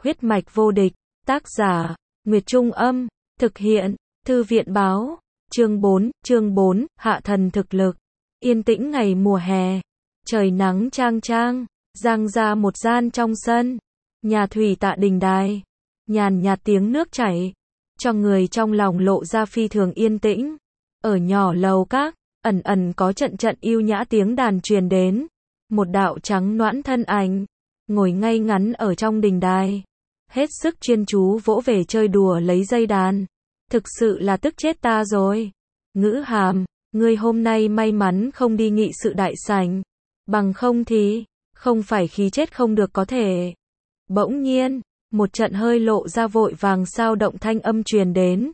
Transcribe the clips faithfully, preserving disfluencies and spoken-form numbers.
Huyết mạch vô địch, tác giả, Nguyệt Trung Âm, thực hiện, Thư viện Báo, chương bốn, chương bốn, hạ thần thực lực. Yên tĩnh ngày mùa hè, trời nắng chang chang, giang ra một gian trong sân, nhà thủy tạ đình đài, nhàn nhạt tiếng nước chảy, cho người trong lòng lộ ra phi thường yên tĩnh. Ở nhỏ lầu các, ẩn ẩn có trận trận yêu nhã tiếng đàn truyền đến, một đạo trắng nõn thân ảnh, ngồi ngay ngắn ở trong đình đài, hết sức chuyên chú vỗ về chơi đùa lấy dây đàn. Thực sự là tức chết ta rồi. Ngữ Hàm, ngươi hôm nay may mắn không đi nghị sự đại sảnh, bằng không thì, không phải khí chết không được có thể. Bỗng nhiên, một trận hơi lộ ra vội vàng sao động thanh âm truyền đến.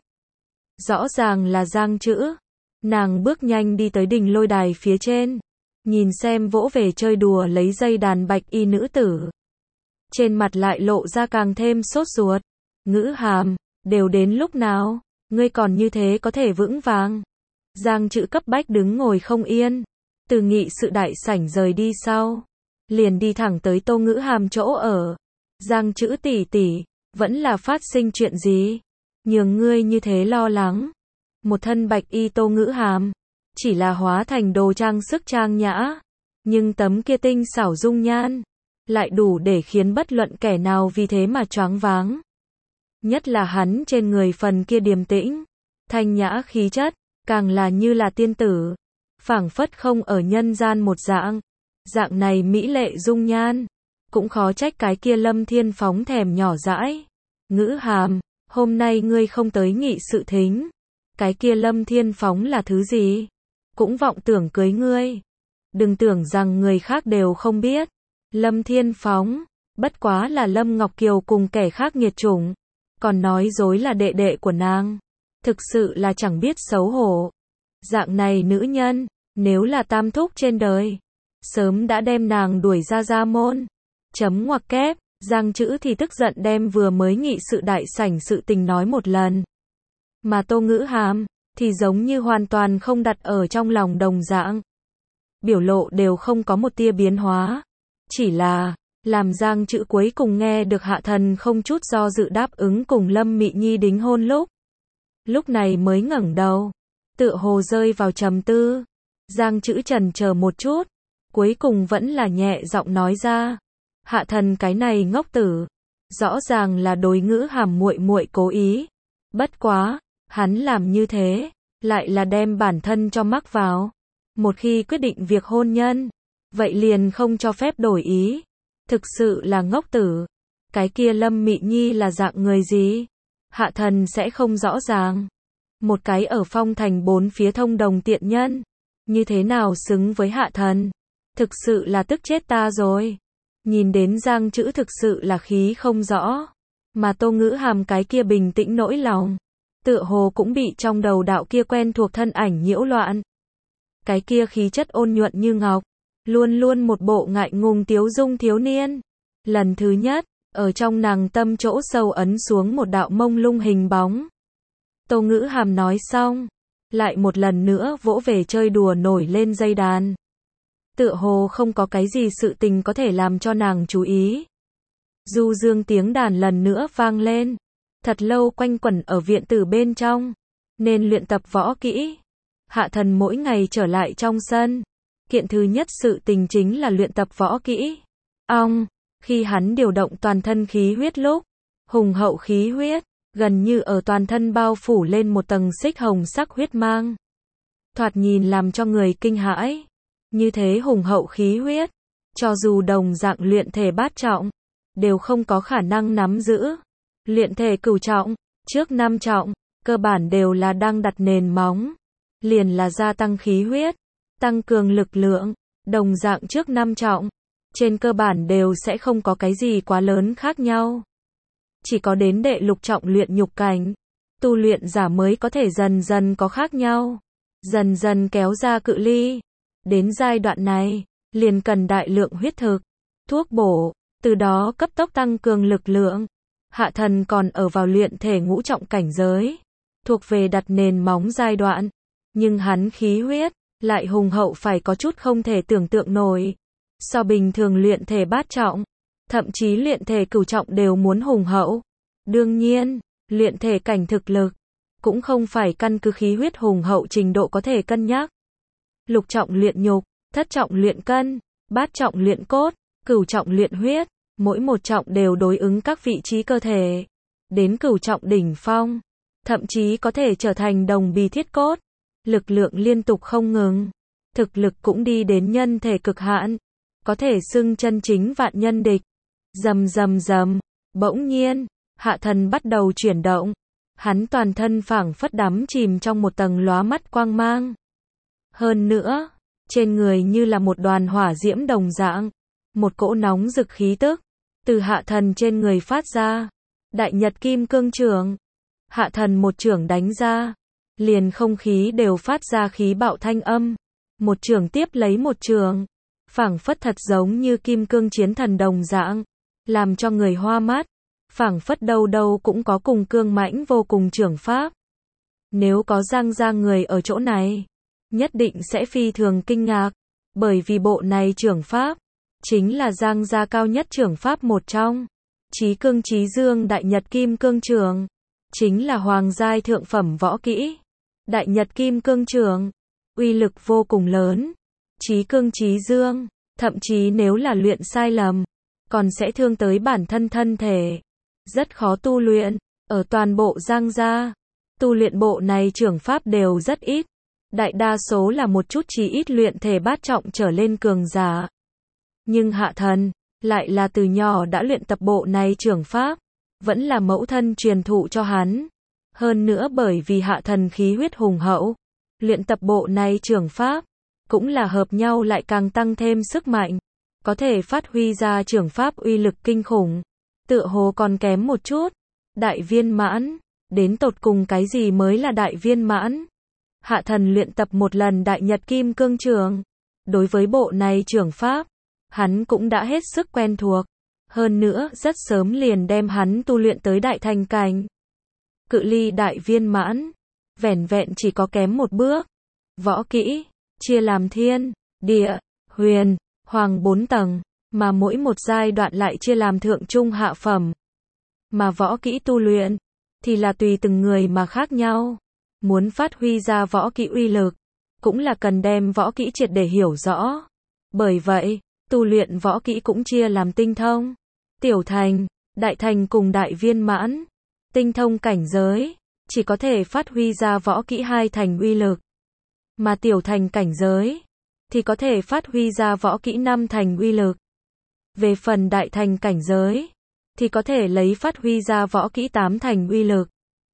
Rõ ràng là Giang Chữ. Nàng bước nhanh đi tới đỉnh lôi đài phía trên, nhìn xem vỗ về chơi đùa lấy dây đàn bạch y nữ tử. Trên mặt lại lộ ra càng thêm sốt ruột. Ngữ Hàm, đều đến lúc nào, ngươi còn như thế có thể vững vàng. Giang Chữ cấp bách đứng ngồi không yên, từ nghị sự đại sảnh rời đi sau, liền đi thẳng tới Tô Ngữ Hàm chỗ ở. Giang Chữ tỷ tỷ, vẫn là phát sinh chuyện gì? Nhường ngươi như thế lo lắng. Một thân bạch y Tô Ngữ Hàm, chỉ là hóa thành đồ trang sức trang nhã, nhưng tấm kia tinh xảo dung nhan, lại đủ để khiến bất luận kẻ nào vì thế mà choáng váng. Nhất là hắn trên người phần kia điềm tĩnh, thanh nhã khí chất, càng là như là tiên tử, phảng phất không ở nhân gian một dạng. Dạng này mỹ lệ dung nhan, cũng khó trách cái kia Lâm Thiên Phóng thèm nhỏ dãi. Ngữ Hàm, hôm nay ngươi không tới nghị sự thính, cái kia Lâm Thiên Phóng là thứ gì? Cũng vọng tưởng cưới ngươi. Đừng tưởng rằng người khác đều không biết. Lâm Thiên Phóng, bất quá là Lâm Ngọc Kiều cùng kẻ khác nghiệt chủng, còn nói dối là đệ đệ của nàng. Thực sự là chẳng biết xấu hổ. Dạng này nữ nhân, nếu là tam thúc trên đời, sớm đã đem nàng đuổi ra gia môn. Chấm ngoặc kép, Giang Chữ thì tức giận đem vừa mới nghị sự đại sảnh sự tình nói một lần. Mà Tô Ngữ Hàm, thì giống như hoàn toàn không đặt ở trong lòng đồng dạng. Biểu lộ đều không có một tia biến hóa. Chỉ là, làm Giang Chữ cuối cùng nghe được hạ thần không chút do dự đáp ứng cùng Lâm Mị Nhi đính hôn lúc. Lúc này mới ngẩng đầu, tựa hồ rơi vào trầm tư. Giang Chữ chần chờ một chút, cuối cùng vẫn là nhẹ giọng nói ra. Hạ thần cái này ngốc tử, rõ ràng là đối Ngữ Hàm muội muội cố ý. Bất quá, hắn làm như thế, lại là đem bản thân cho mắc vào. Một khi quyết định việc hôn nhân, vậy liền không cho phép đổi ý. Thực sự là ngốc tử. Cái kia Lâm Mị Nhi là dạng người gì? Hạ thần sẽ không rõ ràng. Một cái ở phong thành bốn phía thông đồng tiện nhân, như thế nào xứng với hạ thần? Thực sự là tức chết ta rồi. Nhìn đến Giang Chữ thực sự là khí không rõ, mà Tô Ngữ Hàm cái kia bình tĩnh nỗi lòng, tựa hồ cũng bị trong đầu đạo kia quen thuộc thân ảnh nhiễu loạn. Cái kia khí chất ôn nhuận như ngọc, luôn luôn một bộ ngại ngùng tiếu dung thiếu niên. Lần thứ nhất, ở trong nàng tâm chỗ sâu ấn xuống một đạo mông lung hình bóng. Tô Ngữ Hàm nói xong, lại một lần nữa vỗ về chơi đùa nổi lên dây đàn. Tựa hồ không có cái gì sự tình có thể làm cho nàng chú ý. Du dương tiếng đàn lần nữa vang lên, thật lâu quanh quẩn ở viện tử bên trong, nên luyện tập võ kỹ. Hạ thần mỗi ngày trở lại trong sân, kiện thứ nhất sự tình chính là luyện tập võ kỹ. Ong, khi hắn điều động toàn thân khí huyết lúc, hùng hậu khí huyết, gần như ở toàn thân bao phủ lên một tầng xích hồng sắc huyết mang. Thoạt nhìn làm cho người kinh hãi. Như thế hùng hậu khí huyết, cho dù đồng dạng luyện thể bát trọng, đều không có khả năng nắm giữ. Luyện thể cửu trọng, trước năm trọng, cơ bản đều là đang đặt nền móng. Liền là gia tăng khí huyết, tăng cường lực lượng, đồng dạng trước năm trọng, trên cơ bản đều sẽ không có cái gì quá lớn khác nhau. Chỉ có đến đệ lục trọng luyện nhục cảnh, tu luyện giả mới có thể dần dần có khác nhau, dần dần kéo ra cự ly. Đến giai đoạn này, liền cần đại lượng huyết thực, thuốc bổ, từ đó cấp tốc tăng cường lực lượng. Hạ thần còn ở vào luyện thể ngũ trọng cảnh giới, thuộc về đặt nền móng giai đoạn, nhưng hắn khí huyết lại hùng hậu phải có chút không thể tưởng tượng nổi. So bình thường luyện thể bát trọng, thậm chí luyện thể cửu trọng đều muốn hùng hậu. Đương nhiên, luyện thể cảnh thực lực cũng không phải căn cứ khí huyết hùng hậu trình độ có thể cân nhắc. Lục trọng luyện nhục, thất trọng luyện cân, bát trọng luyện cốt, cửu trọng luyện huyết, mỗi một trọng đều đối ứng các vị trí cơ thể. Đến cửu trọng đỉnh phong, thậm chí có thể trở thành đồng bì thiết cốt, lực lượng liên tục không ngừng, thực lực cũng đi đến nhân thể cực hạn, có thể xưng chân chính vạn nhân địch. Rầm rầm rầm, bỗng nhiên, Hạ Thần bắt đầu chuyển động, hắn toàn thân phảng phất đắm chìm trong một tầng lóa mắt quang mang. Hơn nữa, trên người như là một đoàn hỏa diễm đồng dạng, một cỗ nóng rực khí tức từ Hạ Thần trên người phát ra. Đại Nhật Kim Cương Chưởng. Hạ Thần một chưởng đánh ra, liền không khí đều phát ra khí bạo thanh âm. Một chưởng tiếp lấy một chưởng, phảng phất thật giống như kim cương chiến thần đồng dạng, làm cho người hoa mắt. Phảng phất đâu đâu cũng có cùng cương mãnh vô cùng chưởng pháp. Nếu có Giang gia người ở chỗ này, nhất định sẽ phi thường kinh ngạc, bởi vì bộ này chưởng pháp chính là Giang gia cao nhất chưởng pháp một trong. Chí Cương Chí Dương Đại Nhật Kim Cương Chưởng chính là hoàng giai thượng phẩm võ kỹ. Đại Nhật Kim Cương Chưởng uy lực vô cùng lớn. Chí Cương Chí Dương, thậm chí nếu là luyện sai lầm, còn sẽ thương tới bản thân thân thể, rất khó tu luyện. Ở toàn bộ Giang gia, tu luyện bộ này chưởng pháp đều rất ít, đại đa số là một chút chí ít luyện thể bát trọng trở lên cường giả. Nhưng Hạ Thần lại là từ nhỏ đã luyện tập bộ này chưởng pháp, vẫn là mẫu thân truyền thụ cho hắn. Hơn nữa bởi vì Hạ Thần khí huyết hùng hậu, luyện tập bộ này chưởng pháp cũng là hợp nhau lại càng tăng thêm sức mạnh, có thể phát huy ra chưởng pháp uy lực kinh khủng. Tựa hồ còn kém một chút, đại viên mãn. Đến tột cùng cái gì mới là đại viên mãn? Hạ Thần luyện tập một lần Đại Nhật Kim Cương Chưởng, đối với bộ này chưởng pháp, hắn cũng đã hết sức quen thuộc, hơn nữa rất sớm liền đem hắn tu luyện tới đại thành cảnh. Cự ly đại viên mãn, vẻn vẹn chỉ có kém một bước. Võ kỹ chia làm thiên, địa, huyền, hoàng bốn tầng, mà mỗi một giai đoạn lại chia làm thượng trung hạ phẩm. Mà võ kỹ tu luyện thì là tùy từng người mà khác nhau. Muốn phát huy ra võ kỹ uy lực, cũng là cần đem võ kỹ triệt để hiểu rõ. Bởi vậy, tu luyện võ kỹ cũng chia làm tinh thông, tiểu thành, đại thành cùng đại viên mãn. Tinh thông cảnh giới chỉ có thể phát huy ra võ kỹ hai thành uy lực, mà tiểu thành cảnh giới thì có thể phát huy ra võ kỹ năm thành uy lực. Về phần đại thành cảnh giới thì có thể lấy phát huy ra võ kỹ tám thành uy lực.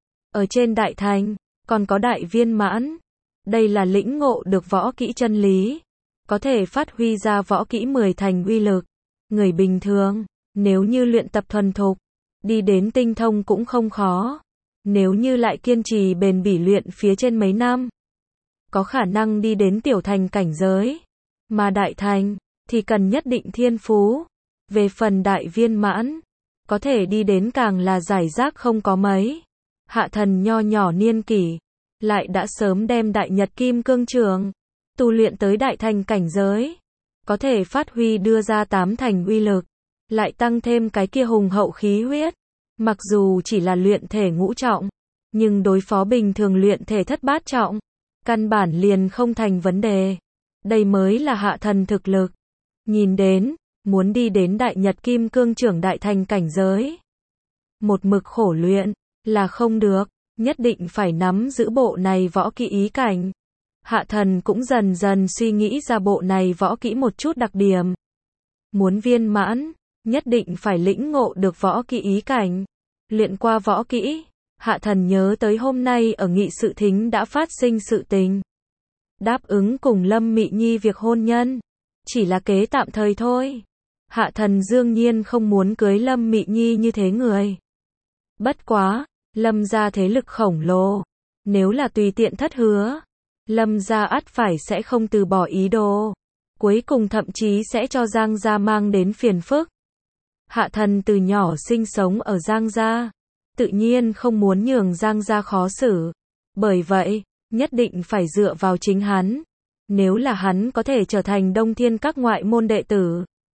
Ở trên đại thành còn có đại viên mãn, đây là lĩnh ngộ được võ kỹ chân lý, có thể phát huy ra võ kỹ mười thành uy lực. Người bình thường, nếu như luyện tập thuần thục, đi đến tinh thông cũng không khó. Nếu như lại kiên trì bền bỉ luyện phía trên mấy năm, có khả năng đi đến tiểu thành cảnh giới. Mà đại thành, thì cần nhất định thiên phú. Về phần đại viên mãn, có thể đi đến càng là giải rác không có mấy. Hạ Thần nho nhỏ niên kỷ, lại đã sớm đem Đại Nhật Kim Cương Chưởng tu luyện tới đại thành cảnh giới, có thể phát huy đưa ra tám thành uy lực, lại tăng thêm cái kia hùng hậu khí huyết. Mặc dù chỉ là luyện thể ngũ trọng, nhưng đối phó bình thường luyện thể thất bát trọng, căn bản liền không thành vấn đề. Đây mới là Hạ Thần thực lực. Nhìn đến, muốn đi đến Đại Nhật Kim Cương Chưởng đại thành cảnh giới, một mực khổ luyện là không được, nhất định phải nắm giữ bộ này võ kỹ ý cảnh. Hạ Thần cũng dần dần suy nghĩ ra bộ này võ kỹ một chút đặc điểm. Muốn viên mãn, nhất định phải lĩnh ngộ được võ kỹ ý cảnh. Luyện qua võ kỹ, Hạ Thần nhớ tới hôm nay ở nghị sự thính đã phát sinh sự tình. Đáp ứng cùng Lâm Mị Nhi việc hôn nhân, chỉ là kế tạm thời thôi. Hạ Thần đương nhiên không muốn cưới Lâm Mị Nhi như thế người. Bất quá, Lâm gia thế lực khổng lồ, nếu là tùy tiện thất hứa, Lâm gia ắt phải sẽ không từ bỏ ý đồ, cuối cùng thậm chí sẽ cho Giang gia mang đến phiền phức. Hạ Thần từ nhỏ sinh sống ở Giang gia, tự nhiên không muốn nhường Giang gia khó xử, bởi vậy, nhất định phải dựa vào chính hắn. Nếu là hắn có thể trở thành Đông Thiên các ngoại môn đệ tử,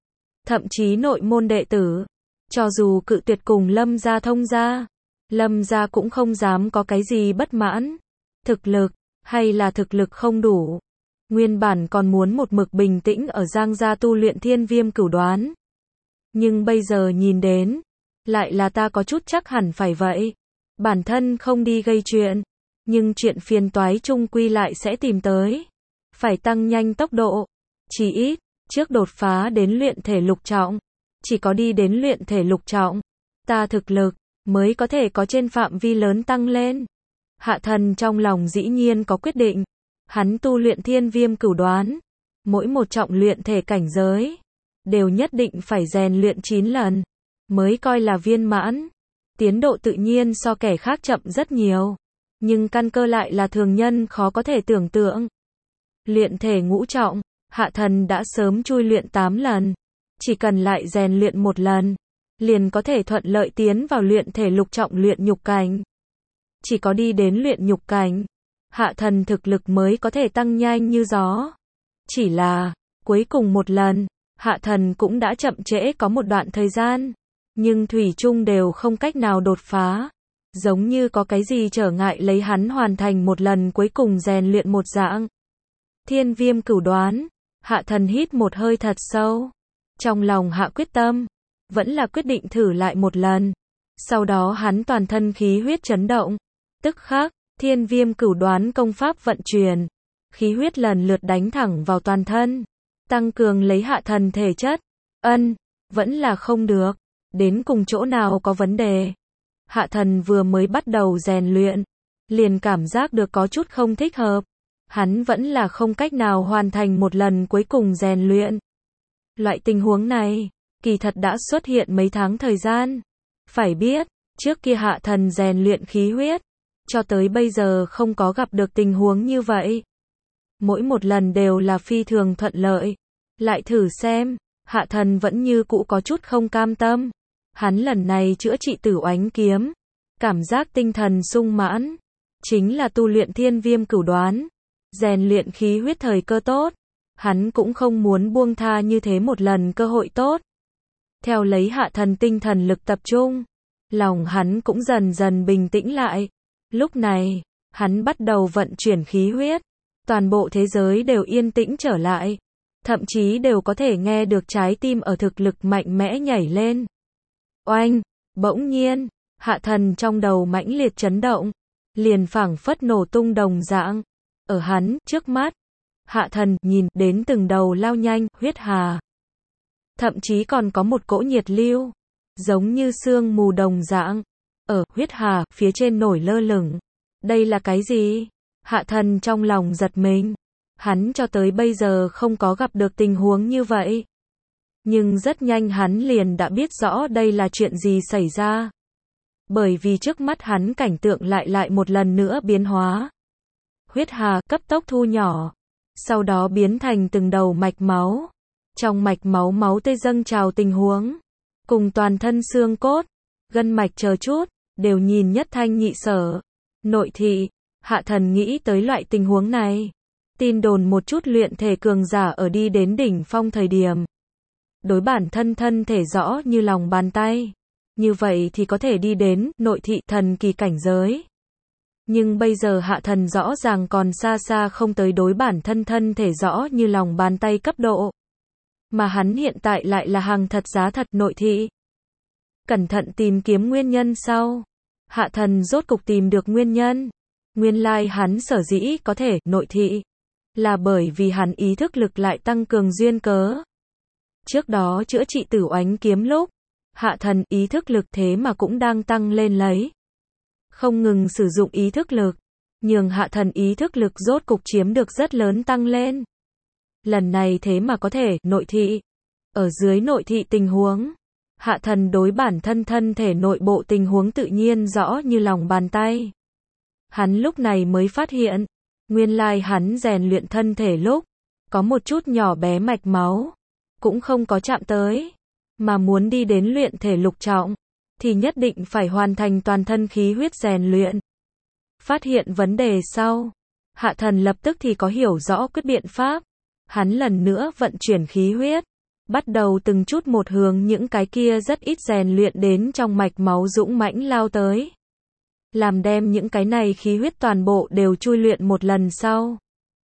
thậm chí nội môn đệ tử, cho dù cự tuyệt cùng Lâm gia thông gia, Lâm gia cũng không dám có cái gì bất mãn. Thực lực, hay là thực lực không đủ. Nguyên bản còn muốn một mực bình tĩnh ở Giang gia tu luyện Thiên Viêm Cửu Đoán. Nhưng bây giờ nhìn đến, lại là ta có chút chắc hẳn phải vậy. Bản thân không đi gây chuyện, nhưng chuyện phiền toái chung quy lại sẽ tìm tới. Phải tăng nhanh tốc độ, chỉ ít, trước đột phá đến luyện thể lục trọng. Chỉ có đi đến luyện thể lục trọng, ta thực lực, mới có thể có trên phạm vi lớn tăng lên. Hạ Thần trong lòng dĩ nhiên có quyết định. Hắn tu luyện Thiên Viêm Cửu Đoán, mỗi một trọng luyện thể cảnh giới, đều nhất định phải rèn luyện chín lần, mới coi là viên mãn. Tiến độ tự nhiên so kẻ khác chậm rất nhiều, nhưng căn cơ lại là thường nhân khó có thể tưởng tượng. Luyện thể ngũ trọng, Hạ Thần đã sớm chui luyện tám lần, chỉ cần lại rèn luyện một lần, liền có thể thuận lợi tiến vào luyện thể lục trọng luyện nhục cảnh. Chỉ có đi đến luyện nhục cảnh, Hạ Thần thực lực mới có thể tăng nhanh như gió. Chỉ là, cuối cùng một lần, Hạ Thần cũng đã chậm trễ có một đoạn thời gian, nhưng thủy chung đều không cách nào đột phá. Giống như có cái gì trở ngại lấy hắn hoàn thành một lần cuối cùng rèn luyện một dạng. Thiên Viêm Cửu Đoán, Hạ Thần hít một hơi thật sâu. Trong lòng hạ quyết tâm, vẫn là quyết định thử lại một lần. Sau đó hắn toàn thân khí huyết chấn động. Tức khắc, Thiên Viêm Cửu Đoán công pháp vận chuyển, khí huyết lần lượt đánh thẳng vào toàn thân, tăng cường lấy Hạ Thần thể chất. Ân, vẫn là không được, đến cùng chỗ nào có vấn đề. Hạ Thần vừa mới bắt đầu rèn luyện, liền cảm giác được có chút không thích hợp. Hắn vẫn là không cách nào hoàn thành một lần cuối cùng rèn luyện. Loại tình huống này, kỳ thật đã xuất hiện mấy tháng thời gian. Phải biết, trước kia Hạ Thần rèn luyện khí huyết, cho tới bây giờ không có gặp được tình huống như vậy. Mỗi một lần đều là phi thường thuận lợi. Lại thử xem, Hạ Thần vẫn như cũ có chút không cam tâm. Hắn lần này chữa trị Tử Oánh kiếm, cảm giác tinh thần sung mãn, chính là tu luyện Thiên Viêm Cửu Đoán, rèn luyện khí huyết thời cơ tốt. Hắn cũng không muốn buông tha như thế một lần cơ hội tốt. Theo lấy Hạ Thần tinh thần lực tập trung, lòng hắn cũng dần dần bình tĩnh lại. Lúc này, hắn bắt đầu vận chuyển khí huyết, toàn bộ thế giới đều yên tĩnh trở lại, thậm chí đều có thể nghe được trái tim ở thực lực mạnh mẽ nhảy lên. Oanh, bỗng nhiên, Hạ Thần trong đầu mãnh liệt chấn động, liền phảng phất nổ tung đồng dạng. Ở hắn trước mắt, Hạ Thần nhìn đến từng đầu lao nhanh huyết hà, thậm chí còn có một cỗ nhiệt lưu, giống như sương mù đồng dạng, ở huyết hà phía trên nổi lơ lửng. Đây là cái gì? Hạ Thần trong lòng giật mình. Hắn cho tới bây giờ không có gặp được tình huống như vậy. Nhưng rất nhanh hắn liền đã biết rõ đây là chuyện gì xảy ra. Bởi vì trước mắt hắn cảnh tượng lại lại một lần nữa biến hóa. Huyết hà cấp tốc thu nhỏ, sau đó biến thành từng đầu mạch máu. Trong mạch máu máu tươi dâng trào tình huống, cùng toàn thân xương cốt, gân mạch chờ chút, đều nhìn nhất thanh nhị sở. Nội thị, Hạ Thần nghĩ tới loại tình huống này. Tin đồn một chút luyện thể cường giả ở đi đến đỉnh phong thời điểm, đối bản thân thân thể rõ như lòng bàn tay. Như vậy thì có thể đi đến nội thị thần kỳ cảnh giới. Nhưng bây giờ Hạ Thần rõ ràng còn xa xa không tới đối bản thân thân thể rõ như lòng bàn tay cấp độ. Mà hắn hiện tại lại là hàng thật giá thật nội thị. Cẩn thận tìm kiếm nguyên nhân sau, Hạ Thần rốt cục tìm được nguyên nhân. Nguyên lai hắn sở dĩ có thể nội thị, là bởi vì hắn ý thức lực lại tăng cường duyên cớ. Trước đó chữa trị Tử Oánh kiếm lúc, Hạ Thần ý thức lực thế mà cũng đang tăng lên lấy. Không ngừng sử dụng ý thức lực, nhường Hạ Thần ý thức lực rốt cục chiếm được rất lớn tăng lên. Lần này thế mà có thể nội thị. Ở dưới nội thị tình huống, Hạ Thần đối bản thân thân thể nội bộ tình huống tự nhiên rõ như lòng bàn tay. Hắn lúc này mới phát hiện, nguyên lai hắn rèn luyện thân thể lúc, có một chút nhỏ bé mạch máu, cũng không có chạm tới, mà muốn đi đến luyện thể lục trọng, thì nhất định phải hoàn thành toàn thân khí huyết rèn luyện. Phát hiện vấn đề sau, Hạ Thần lập tức thì có hiểu rõ quyết biện pháp. Hắn lần nữa vận chuyển khí huyết, bắt đầu từng chút một hướng những cái kia rất ít rèn luyện đến trong mạch máu dũng mãnh lao tới. Làm đem những cái này khí huyết toàn bộ đều chui luyện một lần sau.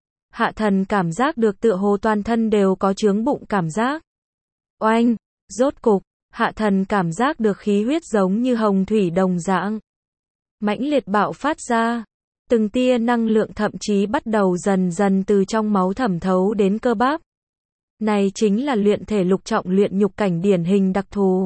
Hạ thần cảm giác được tựa hồ toàn thân đều có chướng bụng cảm giác. Oanh, rốt cục, hạ thần cảm giác được khí huyết giống như hồng thủy đồng dạng. Mãnh liệt bạo phát ra. Từng tia năng lượng thậm chí bắt đầu dần dần từ trong máu thẩm thấu đến cơ bắp. Này chính là luyện thể lục trọng luyện nhục cảnh điển hình đặc thù.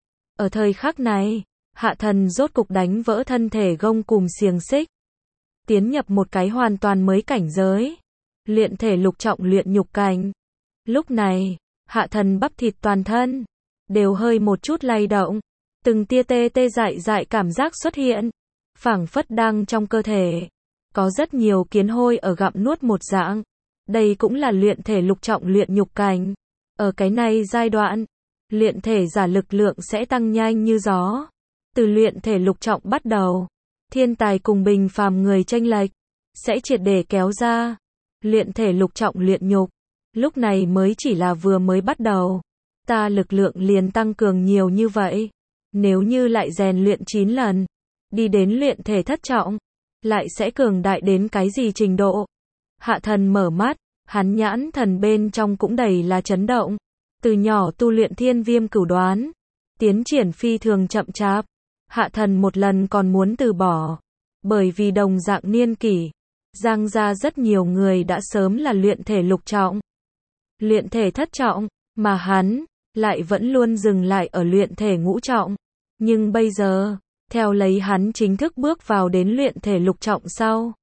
Ở thời khắc này, hạ thần rốt cục đánh vỡ thân thể gông cùm xiềng xích. Tiến nhập một cái hoàn toàn mới cảnh giới. Luyện thể lục trọng luyện nhục cảnh. Lúc này, hạ thần bắp thịt toàn thân đều hơi một chút lay động. Từng tia tê tê dại dại cảm giác xuất hiện. Phảng phất đang trong cơ thể. Có rất nhiều kiến hôi ở gặm nuốt một dạng. Đây cũng là luyện thể lục trọng luyện nhục cảnh. Ở cái này giai đoạn, luyện thể giả lực lượng sẽ tăng nhanh như gió. Từ luyện thể lục trọng bắt đầu, thiên tài cùng bình phàm người chênh lệch sẽ triệt để kéo ra. Luyện thể lục trọng luyện nhục, lúc này mới chỉ là vừa mới bắt đầu. Ta lực lượng liền tăng cường nhiều như vậy. Nếu như lại rèn luyện chín lần, đi đến luyện thể thất trọng, lại sẽ cường đại đến cái gì trình độ? Hạ thần mở mắt, hắn nhãn thần bên trong cũng đầy là chấn động. Từ nhỏ tu luyện thiên viêm cửu đoán, tiến triển phi thường chậm chạp. Hạ thần một lần còn muốn từ bỏ. Bởi vì đồng dạng niên kỷ, Giang gia rất nhiều người đã sớm là luyện thể lục trọng, luyện thể thất trọng, mà hắn lại vẫn luôn dừng lại ở luyện thể ngũ trọng. Nhưng bây giờ, theo lấy hắn chính thức bước vào đến luyện thể lục trọng sau,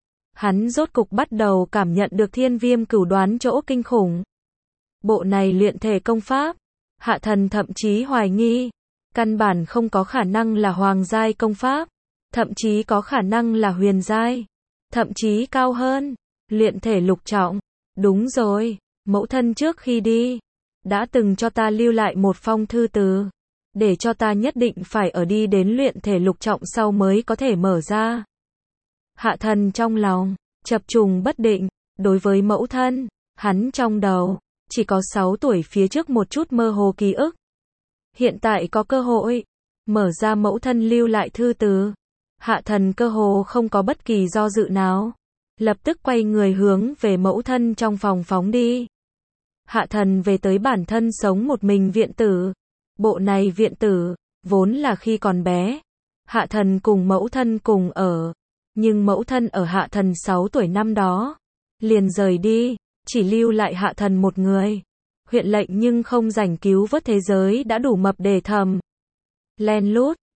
hắn rốt cục bắt đầu cảm nhận được thiên viêm cửu đoán chỗ kinh khủng. Bộ này luyện thể công pháp, hạ thần thậm chí hoài nghi, căn bản không có khả năng là hoàng giai công pháp, thậm chí có khả năng là huyền giai, thậm chí cao hơn, luyện thể lục trọng. Đúng rồi, mẫu thân trước khi đi, đã từng cho ta lưu lại một phong thư từ, để cho ta nhất định phải ở đi đến luyện thể lục trọng sau mới có thể mở ra. Hạ thần trong lòng chập trùng bất định, đối với mẫu thân, hắn trong đầu chỉ có sáu tuổi phía trước một chút mơ hồ ký ức. Hiện tại có cơ hội mở ra mẫu thân lưu lại thư từ, hạ thần cơ hồ không có bất kỳ do dự nào, lập tức quay người hướng về mẫu thân trong phòng phóng đi. Hạ thần về tới bản thân sống một mình viện tử. Bộ này viện tử vốn là khi còn bé, hạ thần cùng mẫu thân cùng ở, nhưng mẫu thân ở hạ thần sáu tuổi năm đó liền rời đi, chỉ lưu lại hạ thần một người. Huyện lệnh nhưng không rảnh cứu vớt thế giới đã đủ mập để thầm. Len lút,